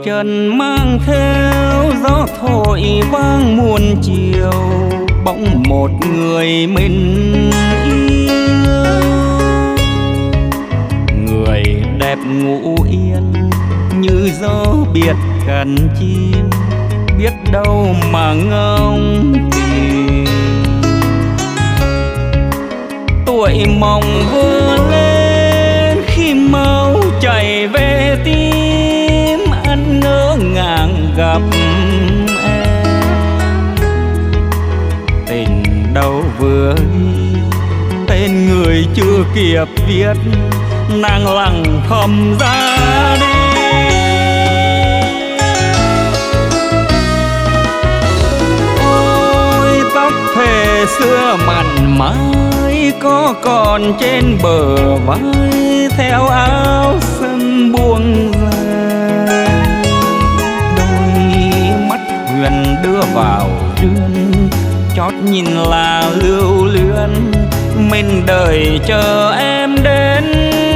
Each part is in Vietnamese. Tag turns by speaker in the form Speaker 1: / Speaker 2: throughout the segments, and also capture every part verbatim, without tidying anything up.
Speaker 1: trần mang theo gió thổi vang muôn chiều, bỗng một người mình yêu. Người đẹp ngủ yên như gió biệt cần chim, biết đâu mà ngóng tìm. Tuổi mộng vừa lên khi máu chảy về tim, anh ngỡ ngàng gặp em. Tình đâu vừa đi, tên người chưa kịp viết, nàng lặng thầm ra đi. Ôi tóc thề xưa mặn mái có còn trên bờ vai, theo áo sân buông dài. Đôi mắt huyền đưa vào rương, chót nhìn là lưu luyến, mình đợi chờ em đến.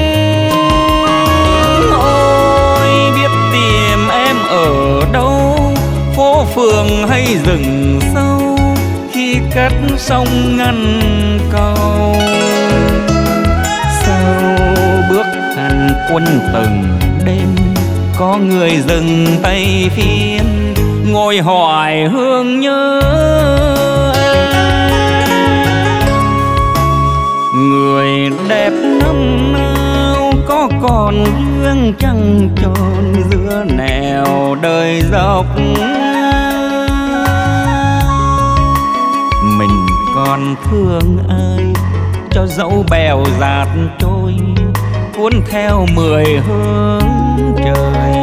Speaker 1: Ôi biết tìm em ở đâu, phố phường hay rừng sâu, khi cất sông ngăn cầu. Sau bước hành quân từng đêm, có người dừng tay phim, ngồi hỏi hương nhớ em. Người đẹp năm nào có còn gương trăng tròn giữa nẻo đời dọc. Mình còn thương ai cho dẫu bèo dạt trôi, cuốn theo mười hướng trời.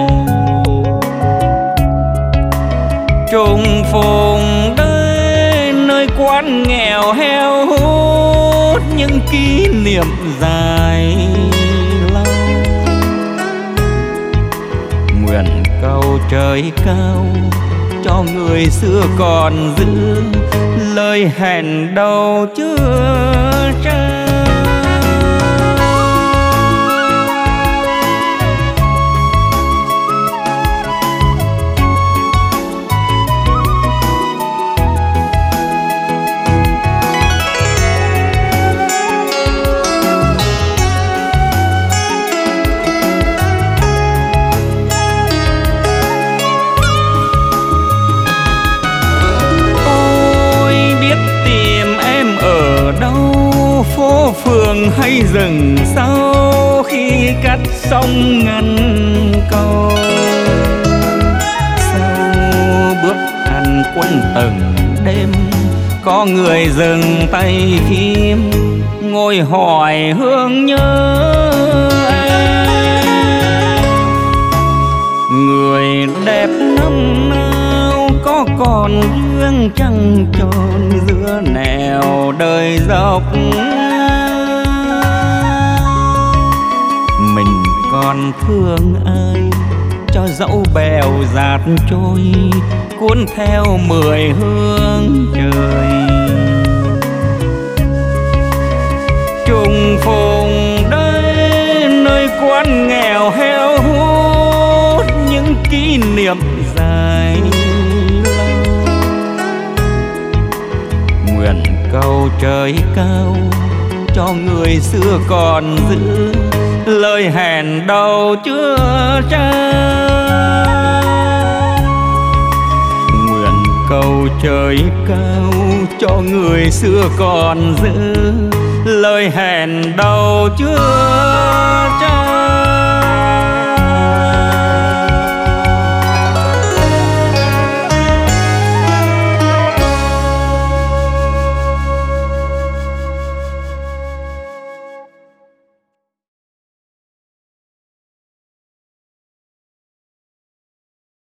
Speaker 1: Trùng phùng đây nơi quán nghèo heo hút, những kỷ niệm dài lâu. Nguyện cầu trời cao cho người xưa còn giữ lời hẹn đầu chưa trao. Phố phường hay rừng sâu, khi cắt sông ngăn cầu. Sau bước hành quân từng đêm, có người dừng tay phim, ngồi hỏi hương nhớ em. Người đẹp năm nào có còn gương trăng tròn giữa nẻo đời dọc. Mình còn thương ai cho dẫu bèo dạt trôi, cuốn theo mười hướng trời. Trùng phùng đây nơi quán nghèo heo hút, những kỷ niệm dài lâu. Nguyện cầu trời cao cho người xưa còn giữ lời hẹn đầu chưa trao. Nguyện cầu trời cao cho người xưa còn giữ lời hẹn đầu chưa trao.